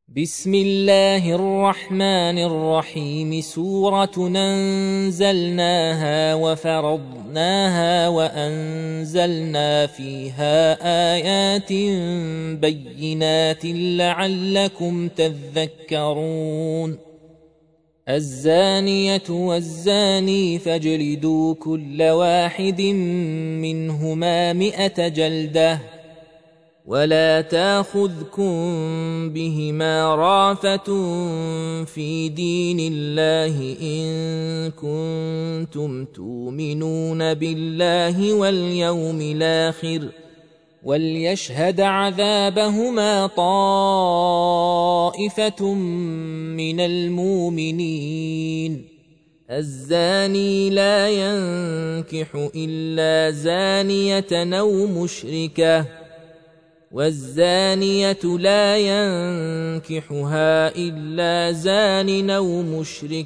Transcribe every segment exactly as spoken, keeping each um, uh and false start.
بسم الله الرحمن الرحيم. سورة أنزلناها وفرضناها وأنزلنا فيها آيات بينات لعلكم تذكرون. الزانية والزاني فاجلدوا كل واحد منهما مئة جلدة ولا تاخذكم بهما رافة في دين الله إن كنتم تؤمنون بالله واليوم الآخر وليشهد عذابهما طائفة من المؤمنين. الزاني لا ينكح إلا زانية أو مشركة والزانية لا ينكحها إلا زان أو مشرك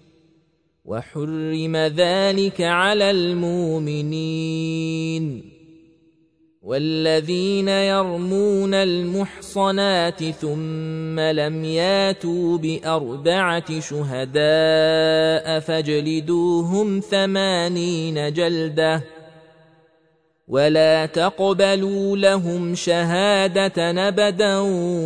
وحرم ذلك على المؤمنين. والذين يرمون المحصنات ثم لم ياتوا بأربعة شهداء فاجلدوهم ثمانين جلدة ولا تقبلوا لهم شهادة أبدا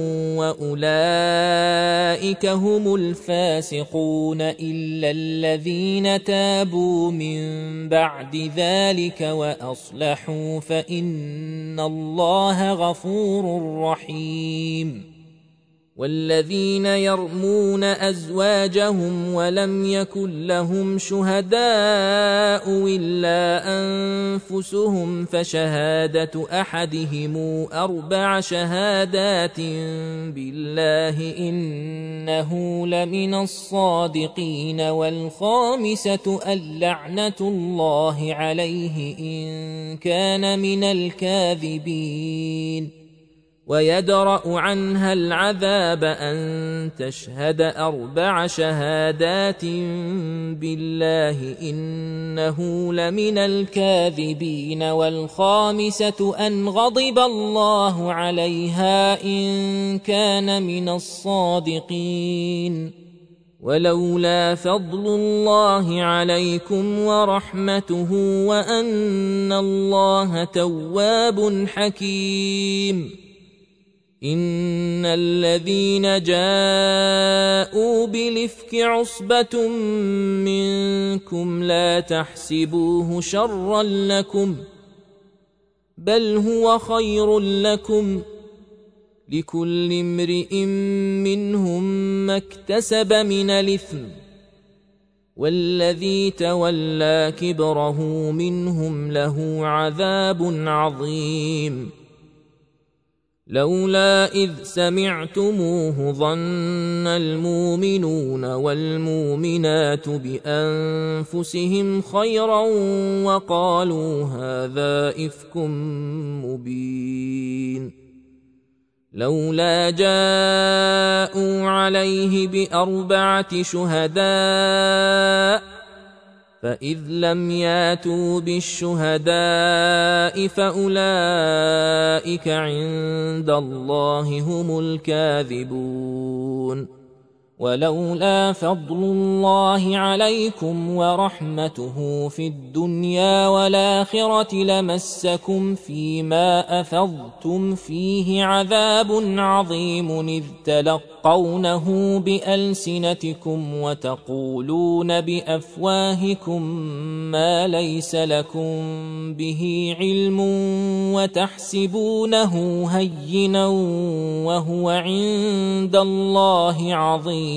وأولئك هم الفاسقون إلا الذين تابوا من بعد ذلك وأصلحوا فإن الله غفور رحيم. والذين يرمون أزواجهم ولم يكن لهم شهداء إلا أنفسهم فشهادة أحدهم أربع شهادات بالله إنه لمن الصادقين. والخامسة اللعنة الله عليه إن كان من الكاذبين. ويدرأ عنها العذاب أن تشهد أربع شهادات بالله إنه لمن الكاذبين. والخامسة أن غضب الله عليها إن كان من الصادقين. ولولا فضل الله عليكم ورحمته وأن الله تواب حكيم. إن الذين جاءوا بالإفك عصبة منكم لا تحسبوه شرا لكم بل هو خير لكم لكل امرئ منهم ما اكتسب من الإثم والذي تولى كبره منهم له عذاب عظيم. لولا إذ سمعتموه ظن المؤمنون والمؤمنات بأنفسهم خيرا وقالوا هذا إفك مبين. لولا جاءوا عليه بأربعة شهداء فإذ لم ياتوا بالشهداء فأولئك عند الله هم الكاذبون. ولولا فضل الله عليكم ورحمته في الدنيا والآخرة لمسكم فيما أفضتم فيه عذاب عظيم إذ تلقونه بألسنتكم وتقولون بأفواهكم ما ليس لكم به علم وتحسبونه هينا وهو عند الله عظيم.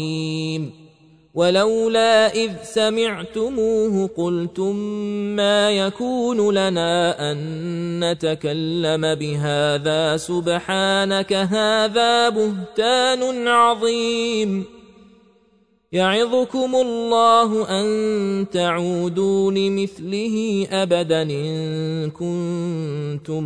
ولولا إذ سمعتموه قلتم ما يكون لنا أن نتكلم بهذا سبحانك هذا بهتان عظيم. يعظكم الله أن تعودوا لمثله أبدا إن كنتم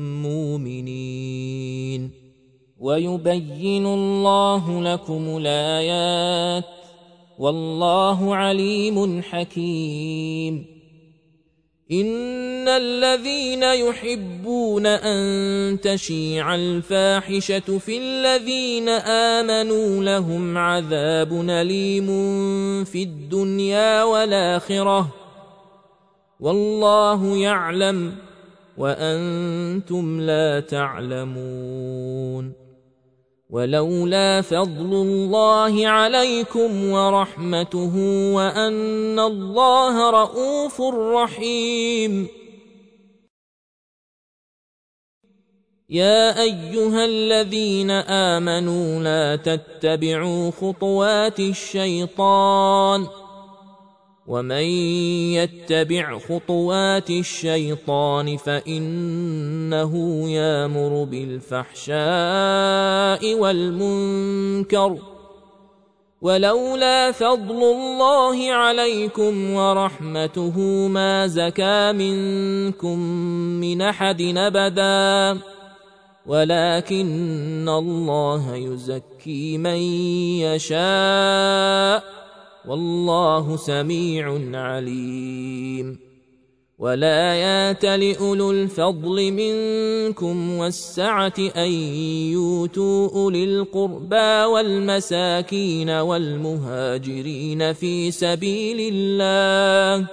مؤمنين. ويبين الله لكم الآيات والله عليم حكيم. إن الذين يحبون أن تشيع الفاحشة في الذين آمنوا لهم عذاب أليم في الدنيا والآخرة والله يعلم وأنتم لا تعلمون. ولولا فضل الله عليكم ورحمته وأن الله رءوف رحيم. يا أيها الذين آمنوا لا تتبعوا خطوات الشيطان ومن يتبع خطوات الشيطان فإنه يأمر بالفحشاء والمنكر ولولا فضل الله عليكم ورحمته ما زكى منكم من أحد أبدا ولكن الله يزكي من يشاء والله سميع عليم. ولا يات لأولو الفضل منكم والسعة أن يؤتوا أولي القربى والمساكين والمهاجرين في سبيل الله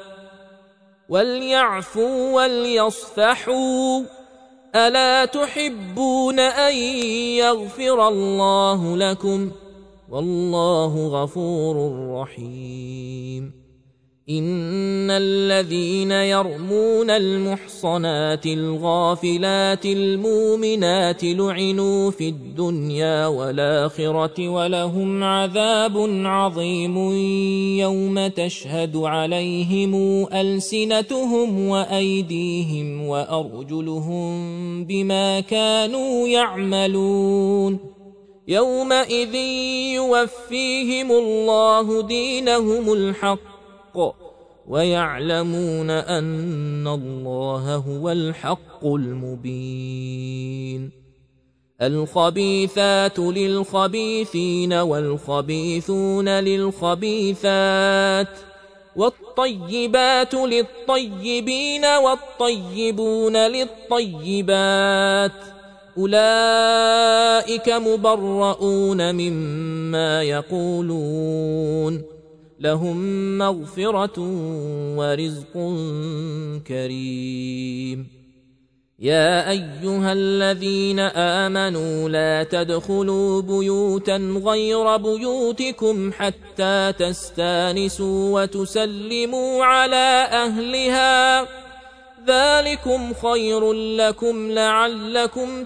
وليعفوا وليصفحوا ألا تحبون أن يغفر الله لكم والله غفور رحيم. إن الذين يرمون المحصنات الغافلات المؤمنات لعنوا في الدنيا والآخرة ولهم عذاب عظيم يوم تشهد عليهم ألسنتهم وأيديهم وأرجلهم بما كانوا يعملون. يومئذ يوفيهم الله دينهم الحق ويعلمون أن الله هو الحق المبين. الخبيثات للخبيثين والخبيثون للخبيثات والطيبات للطيبين والطيبون للطيبات أولئك مبرؤون مما يقولون لهم مغفرة ورزق كريم. يا أيها الذين آمنوا لا تدخلوا بيوتا غير بيوتكم حتى تستانسوا وتسلموا على أهلها ذلكم خير لكم لعلكم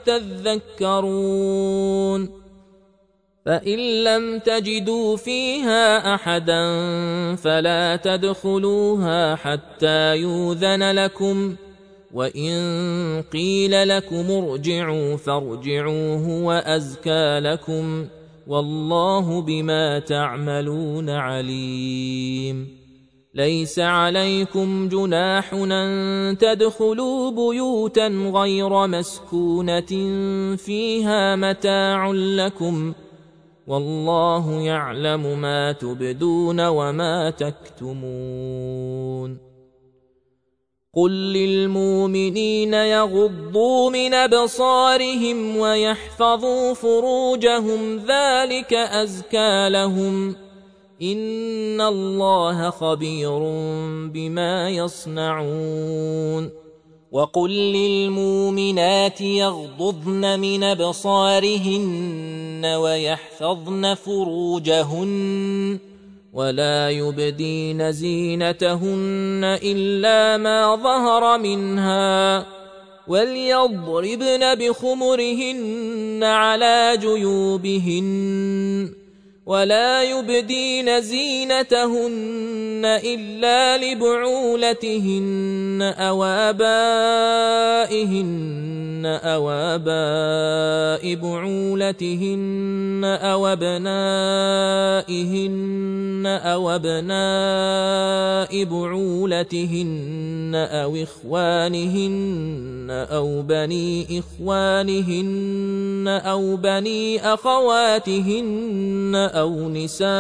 تذكرون. فإن لم تجدوا فيها أحدا فلا تدخلوها حتى يؤذن لكم وإن قيل لكم ارجعوا فارجعوا هو أزكى لكم والله بما تعملون عليم. ليس عليكم جناح أن تدخلوا بيوتا غير مسكونة فيها متاع لكم والله يعلم ما تبدون وما تكتمون. قل للمؤمنين يغضوا من أبصارهم ويحفظوا فروجهم ذلك أزكى لهم إن الله خبير بما يصنعون. وقل للمؤمنات يغضضن من أبصارهن ويحفظن فروجهن ولا يبدين زينتهن إلا ما ظهر منها وليضربن بخمرهن على جيوبهن ولا يبدين زينتهن إلا لبعولتهن أو آبائهن أو آباء بعولتهن أو أبنائهن أو أبناء بعولتهن أو إخوانهن أو بني إخوانهن أو بني أخواتهن أو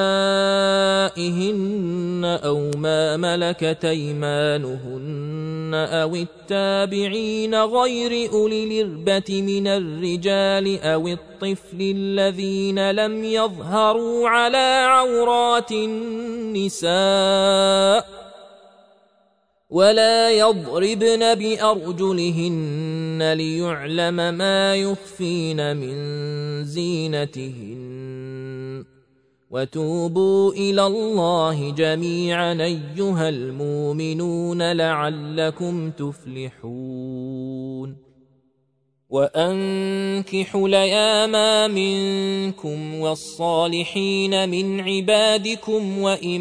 نسائهن أو ما ملكت أيمانهن أو التابعين غير أولي الإربة من الرجال أو الطفل الذين لم يظهروا على عورات النساء ولا يضربن بأرجلهن ليعلم ما يخفين من زينتهن وتوبوا إلى الله جميعا أيها المؤمنون لعلكم تفلحون وأنكحوا الأيام منكم والصالحين من عبادكم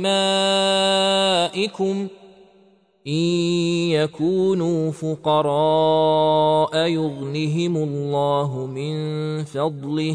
وإمائكم إن يكونوا فقراء يغنهم الله من فضله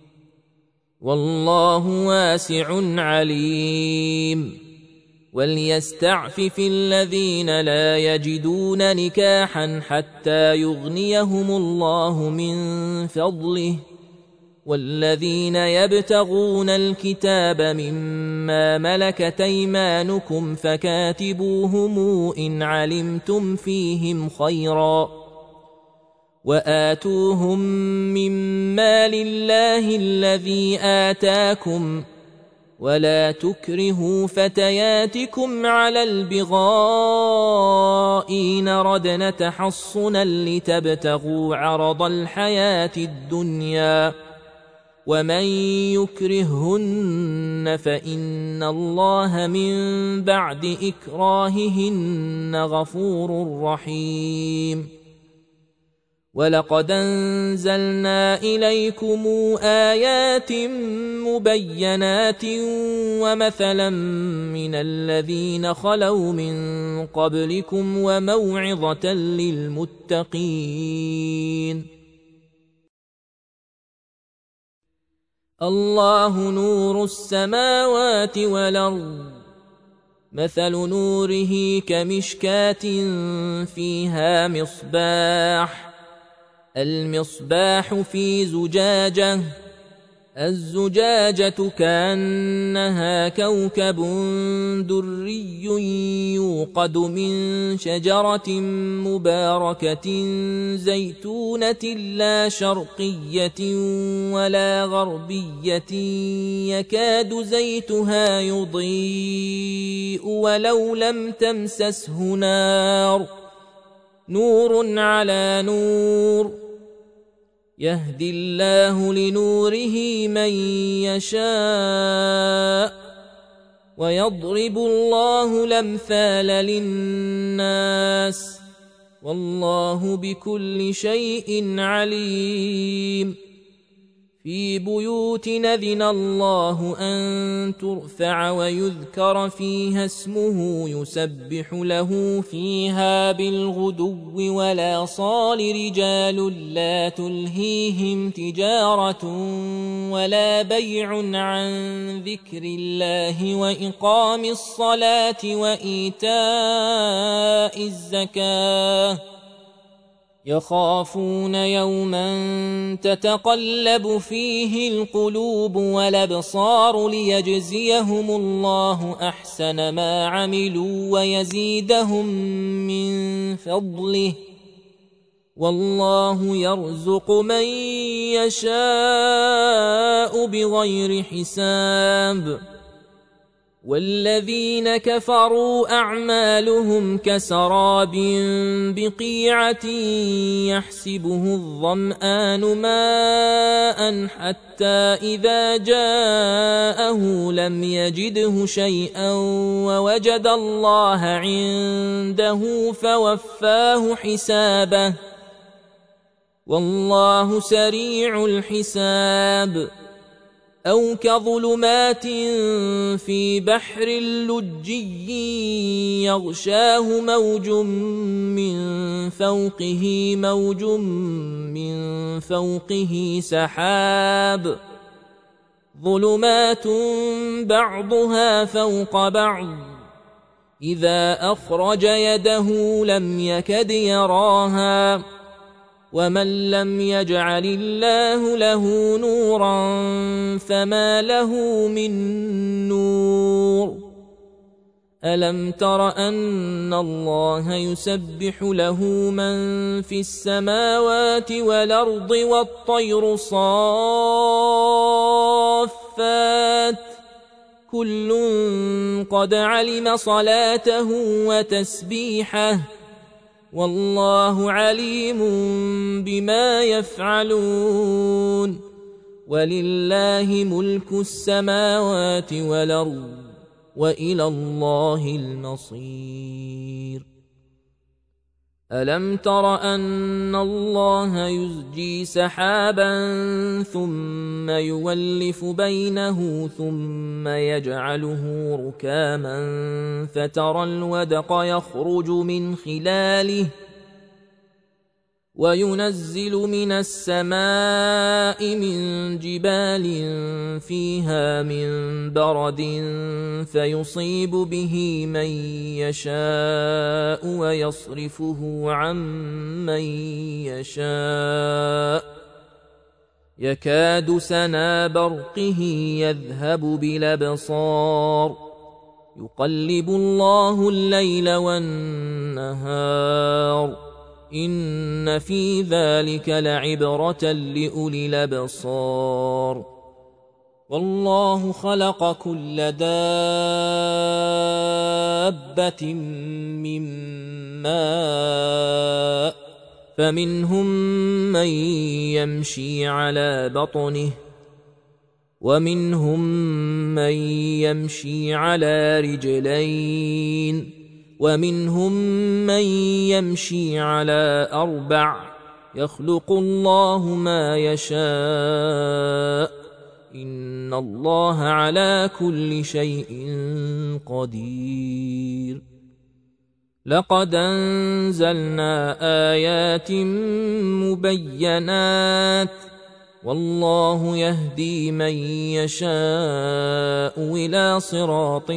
والله واسع عليم وليستعفف الذين لا يجدون نكاحا حتى يغنيهم الله من فضله والذين يبتغون الكتاب مما ملكت أيمانكم فكاتبوهم إن علمتم فيهم خيرا وآتوهم مما لله الذي آتاكم ولا تكرهوا فتياتكم على البغاء إن ردن تحصنا لتبتغوا عرض الحياة الدنيا ومن يكرههن فإن الله من بعد إكراههن غفور رحيم ولقد أنزلنا إليكم آيات مبينات ومثلا من الذين خلوا من قبلكم وموعظة للمتقين الله نور السماوات والأرض مثل نوره كمشكاة فيها مصباح المصباح في زجاجة الزجاجة كأنها كوكب دري يوقد من شجرة مباركة زيتونة لا شرقية ولا غربية يكاد زيتها يضيء ولو لم تمسسه نار نور على نور يهدي الله لنوره من يشاء ويضرب الله الأمثال للناس والله بكل شيء عليم في بيوت أذن الله أن ترفع ويذكر فيها اسمه يسبح له فيها بالغدو ولا صال رجال لا تلهيهم تجارة ولا بيع عن ذكر الله وإقام الصلاة وإيتاء الزكاة يخافون يوما تتقلب فيه القلوب والأبصار ليجزيهم الله أحسن ما عملوا ويزيدهم من فضله والله يرزق من يشاء بغير حساب والذين كفروا أعمالهم كسراب بقيعة يحسبه الظمآن ماء حتى إذا جاءه لم يجده شيئا ووجد الله عنده فوفاه حسابه والله سريع الحساب أو كظلمات في بحر لجي يغشاه موج من فوقه موج من فوقه سحاب ظلمات بعضها فوق بعض إذا أخرج يده لم يكد يراها ومن لم يجعل الله له نورا فما له من نور ألم تر أن الله يسبح له من في السماوات والأرض والطير صافات كل قد علم صلاته وتسبيحه والله عليم بما يفعلون ولله ملك السماوات والأرض وإلى الله المصير ألم تر أن الله يزجي سحابا ثم يولف بينه ثم يجعله ركاما فترى الودق يخرج من خلاله وينزل من السماء من جبال فيها من برد فيصيب به من يشاء ويصرفه عن من يشاء يكاد سنا برقه يذهب بالأبصار يقلب الله الليل والنهار إن في ذلك لعبرة لأولي الأبصار والله خلق كل دابة من ماء فمنهم من يمشي على بطنه ومنهم من يمشي على رجلين ومنهم من يمشي على أربع يخلق الله ما يشاء إن الله على كل شيء قدير لقد أنزلنا آيات مبينات والله يهدي من يشاء إلى صراط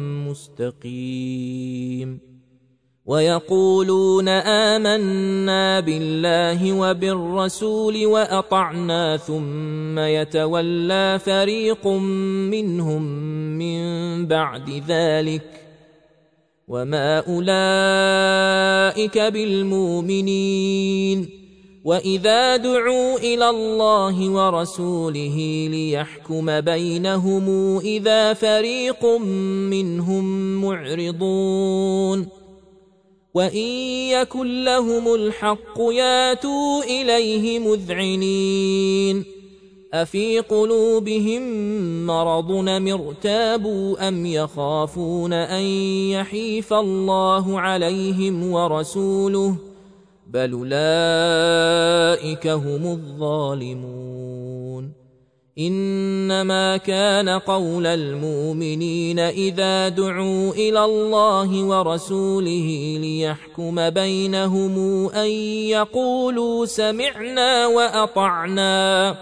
مستقيم ويقولون آمنا بالله وبالرسول وأطعنا ثم يتولى فريق منهم من بعد ذلك وما أولئك بالمؤمنين وإذا دعوا إلى الله ورسوله ليحكم بينهم إذا فريق منهم معرضون وإن يكن لهم الحق ياتوا إليه مذعنين أفي قلوبهم مرض ارتابوا أم يخافون أن يحيف الله عليهم ورسوله بل أولئك هم الظالمون إنما كان قول المؤمنين إذا دعوا إلى الله ورسوله ليحكم بينهم أن يقولوا سمعنا وأطعنا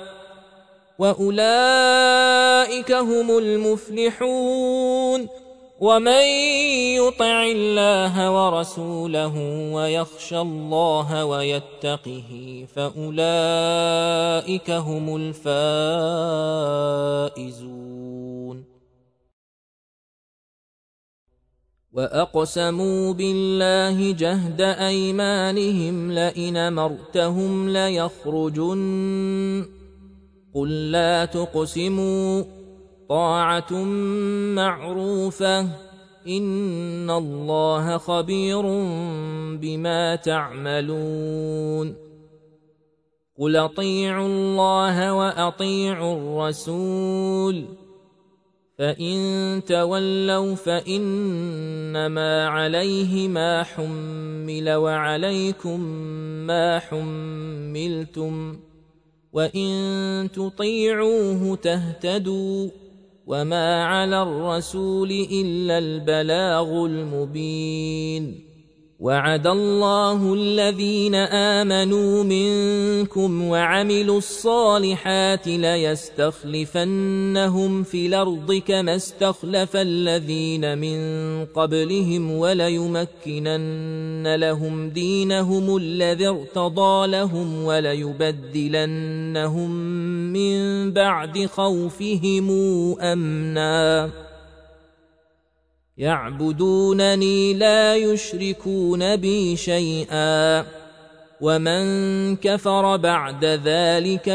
وأولئك هم المفلحون ومن يطع الله ورسوله ويخشى الله ويتقه فأولئك هم الفائزون وأقسموا بالله جهد أيمانهم لئن أمرتهم ليخرجن قل لا تقسموا طاعة معروفة إن الله خبير بما تعملون قل أطيعوا الله وأطيعوا الرسول فإن تولوا فإنما عليه ما حمل وعليكم ما حملتم وإن تطيعوه تهتدوا وما على الرسول إلا البلاغ المبين وعد الله الذين آمنوا منكم وعملوا الصالحات ليستخلفنهم في الأرض كما استخلف الذين من قبلهم وليمكنن لهم دينهم الذي ارتضى لهم وليبدلنهم من بعد خوفهم أمنا يعبدونني لا يشركون بي شيئا ومن كفر بعد ذلك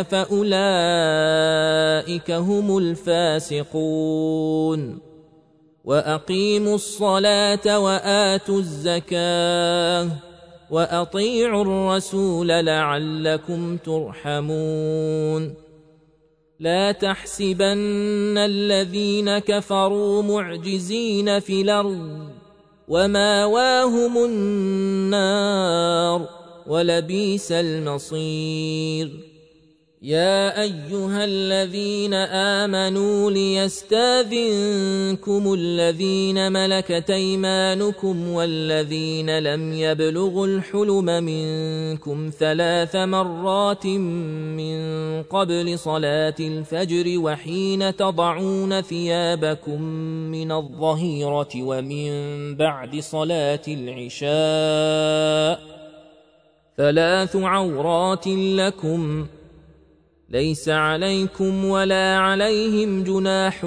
فأولئك هم الفاسقون وأقيموا الصلاة وآتوا الزكاة وأطيعوا الرسول لعلكم ترحمون لا تحسبن الذين كفروا معجزين في الأرض وماواهم النار ولبئس المصير يا أيها الذين آمنوا ليستاذنكم الذين ملكت أيمانكم والذين لم يبلغوا الحلم منكم ثلاث مرات من قبل صلاة الفجر وحين تضعون ثيابكم من الظهيرة ومن بعد صلاة العشاء ثلاث عورات لكم ليس عليكم ولا عليهم جناح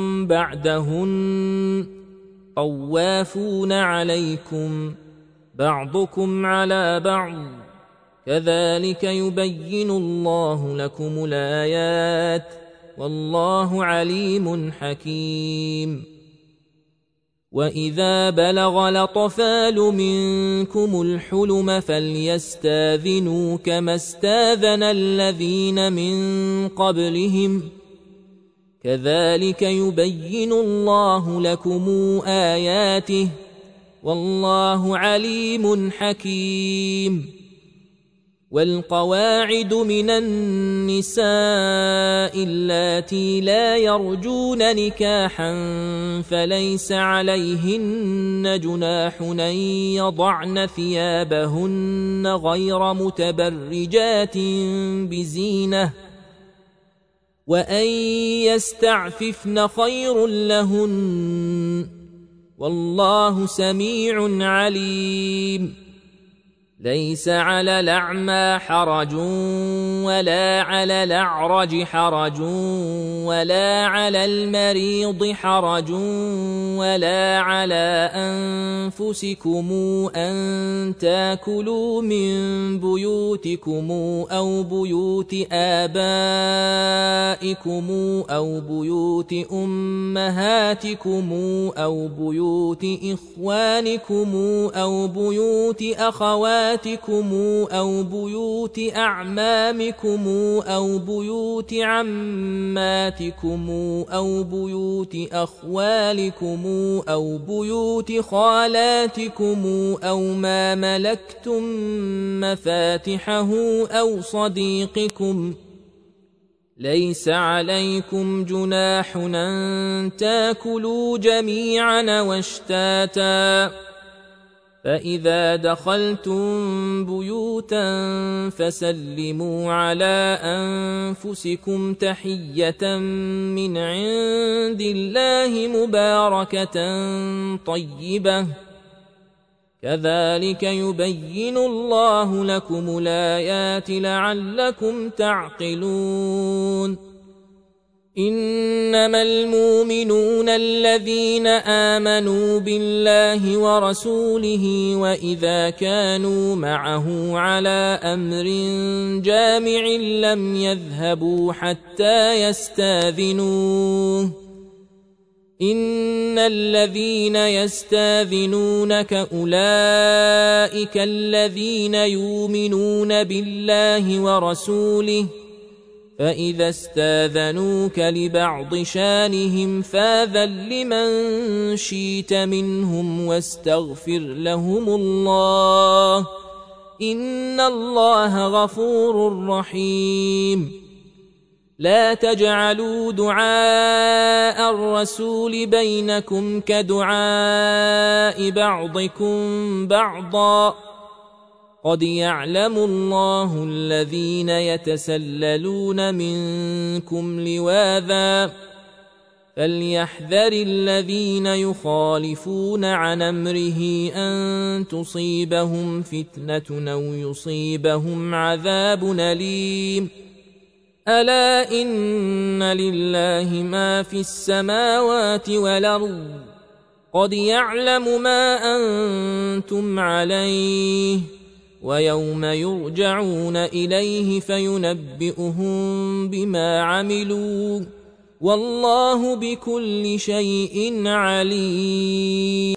بعدهن طوافون عليكم بعضكم على بعض كذلك يبين الله لكم الآيات والله عليم حكيم وإذا بلغ الأطفال منكم الحلم فليستاذنوا كما استاذن الذين من قبلهم كذلك يبين الله لكم آياته والله عليم حكيم والقواعد من النساء اللاتي لا يرجون نكاحا فليس عليهن جناح أن يضعن ثيابهن غير متبرجات بزينة وأن يستعففن خير لهن والله سميع عليم ليس على الأعمى حرج ولا على الأعرج حرج ولا على المريض حرج ولا على أنفسكم أن تاكلوا من بيوتكم أو بيوت آبائكم أو بيوت أمهاتكم أو بيوت إخوانكم أو بيوت أخواتكم أو بيوت أعمامكم أو بيوت عماتكم أو بيوت أخوالكم أو بيوت خالاتكم أو ما ملكتم مفاتحه أو صديقكم ليس عليكم جناح أن تاكلوا جميعا واشتاتا فإذا دخلتم بيوتا فسلموا على أنفسكم تحية من عند الله مباركة طيبة كذلك يبين الله لكم الآيات لعلكم تعقلون إنما المؤمنون الذين آمنوا بالله ورسوله وإذا كانوا معه على أمر جامع لم يذهبوا حتى يستاذنوه إن الذين يستاذنونك أولئك الذين يؤمنون بالله ورسوله فإذا استاذنوك لبعض شانهم فاذن لمن شئت منهم واستغفر لهم الله إن الله غفور رحيم لا تجعلوا دعاء الرسول بينكم كدعاء بعضكم بعضا قد يعلم الله الذين يتسللون منكم لواذا فليحذر الذين يخالفون عن أمره أن تصيبهم فتنة أو يصيبهم عذاب أليم ألا إن لله ما في السماوات والأرض قد يعلم ما أنتم عليه ويوم يرجعون إليه فينبئهم بما عملوا والله بكل شيء عليم.